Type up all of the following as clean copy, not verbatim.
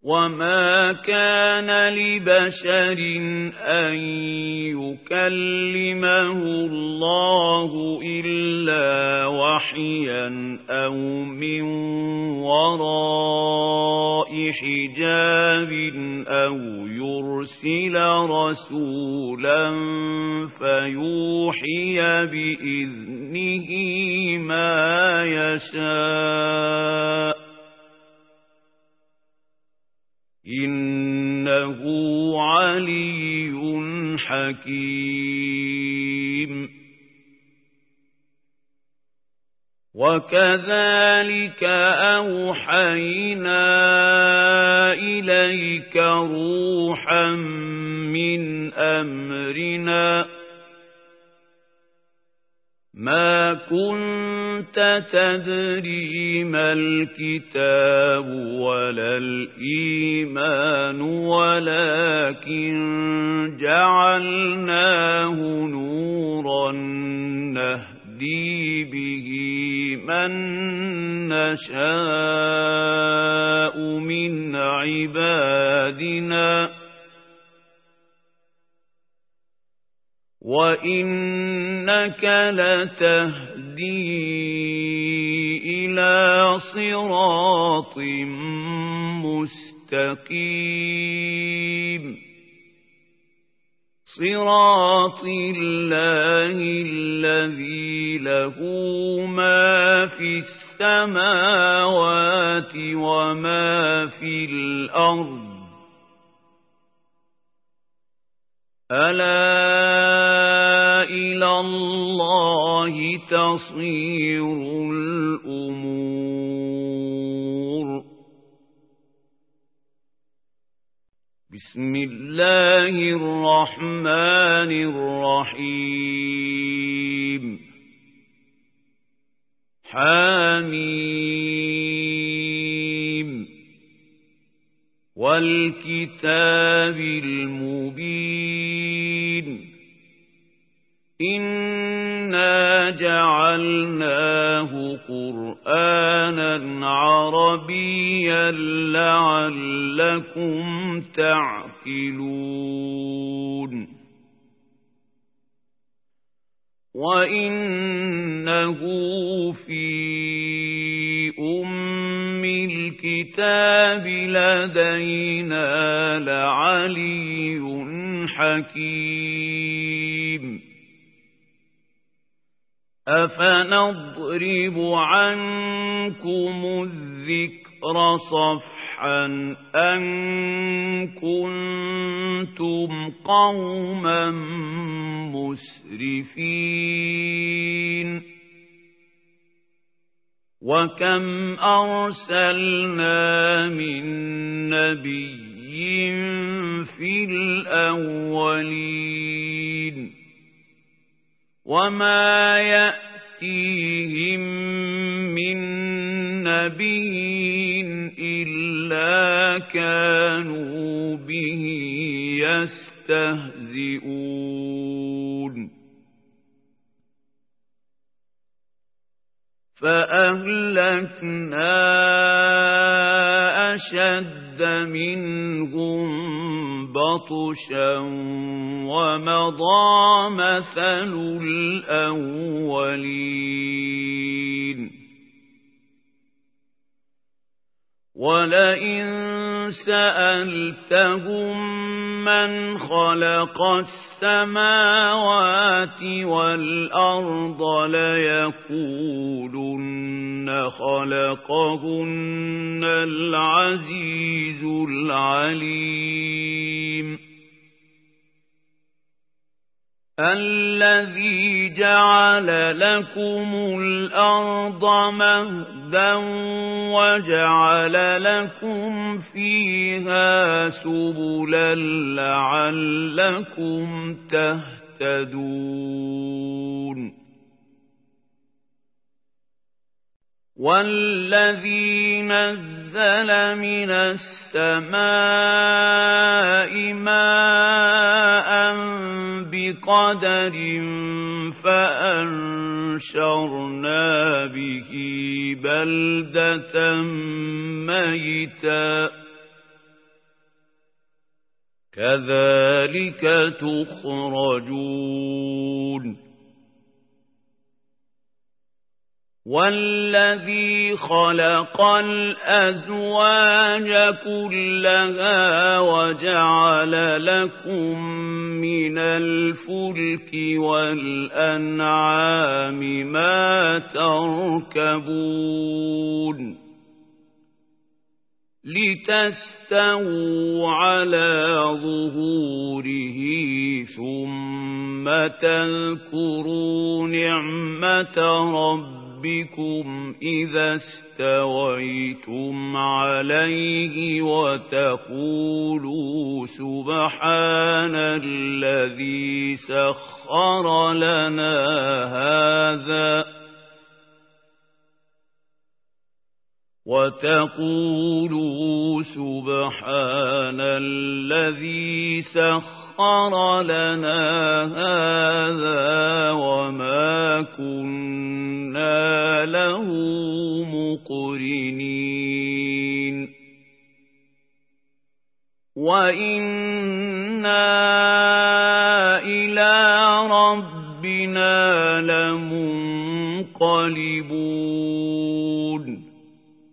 وما كان لبشر أن يكلمه الله إلا وحيا أو من وراء حجاب أو يرسل رسولا فيوحي بإذنه ما يشاء إنه علي حكيم. وكذلك أوحينا إليك روحا من أمرنا ما كنت تدري ما الكتاب ولا الإيمان ولكن جعلناه نورا نهدي به من نشاء من عبادنا وإنك لتهدي إلى صراط مستقيم صراط الله الذي له ما في السماوات وما في الأرض ألا إلى الله تصير الأمور. بسم الله الرحمن الرحيم. حميم والكتاب المبين إنا جعلناه قرآنا عربيا لعلكم تعقلون وإنه في أم الكتاب لدينا لعلي حكيم. أفنضرب عنكم الذكر صفحا أن كنتم قوما مسرفين وكم أرسلنا من نبي في الأولين وما يأتيهم من نبي إلا كانوا به يستهزئون فأهلكنا أشد منهم بطشا ومضى مثل الأولين ولئن سألتهم من خلق السماوات والأرض ليقولن خلقهن العزيز العليم الذي جعل لكم الأرض مهدا وجعل لكم فيها سبلا لعلكم تهتدون والذي نزل من السماء ماء بقدر فأنشرنا به بلدة ميتا كذلك تخرجون والذي خلق الأزواج كلها وجعل لكم من الفلك والأنعام ما تركبون لتستووا على ظهوره ثم تذكروا نعمة ربكم إذا استويتم عليه وتقولوا سبحان الذي سخر لنا هذا وما كنا له مقرنين وإنا إلى ربنا لمنقلبون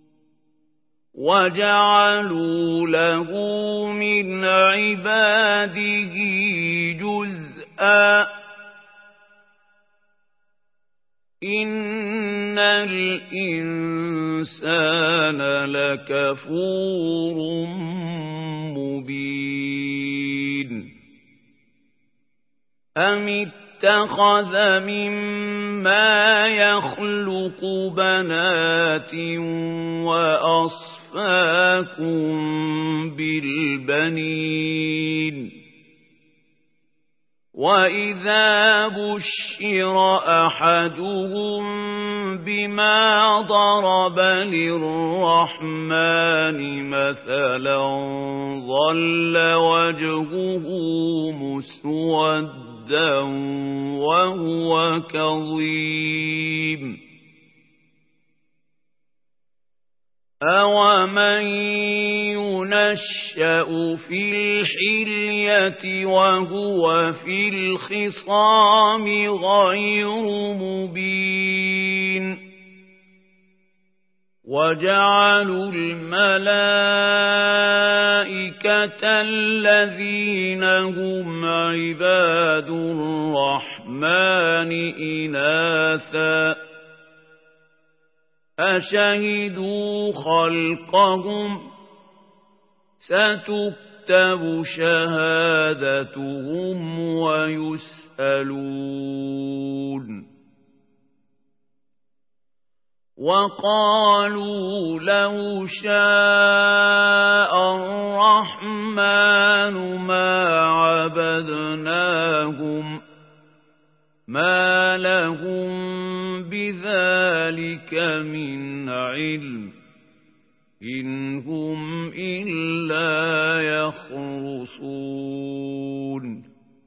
وجعلوا له من عباده جزءا إن الإنسان لكفور مبين أم اتخذ مما يخلق بنات وأصفاكم بالبنين وإذا بشر أحدهم بما ضرب للرحمن مثلا ظل وجهه مسودا وهو كظيم أومن ينشأ في الحلية وهو في الخصام غير مبين وجعلوا الملائكة الذين هم عباد الرحمن إناثا أشهدوا خلقهم ستكتب شهادتهم ويسألون وقالوا لو شاء الرحمن ما عبدناهم ما لهم بذلك من علم إن هم إلا يخرصون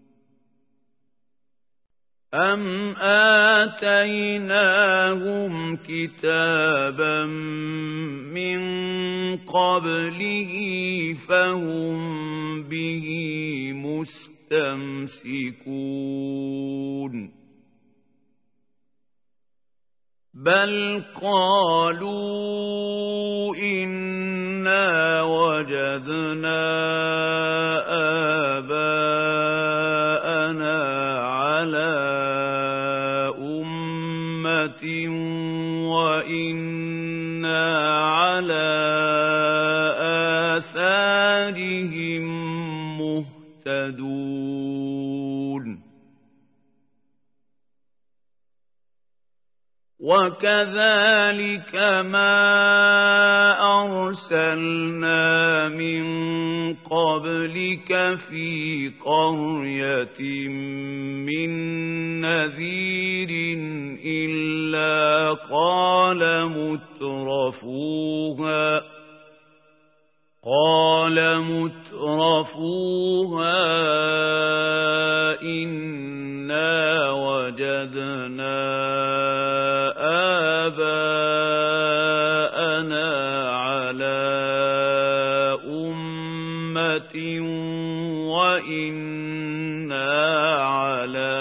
أم آتيناهم كتابا من قبله فهم به مستمسكون بل قالوا إنا وجدنا آباءنا على أمة وإنا على آثارهم مهتدون وكذلك ما أرسلنا من قبلك في قرية من نذير إلا قال مترفوها إنا وجدنا آباءنا على أمة أمة وإنا على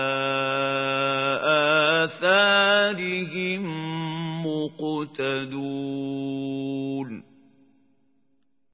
آثارهم مقتدون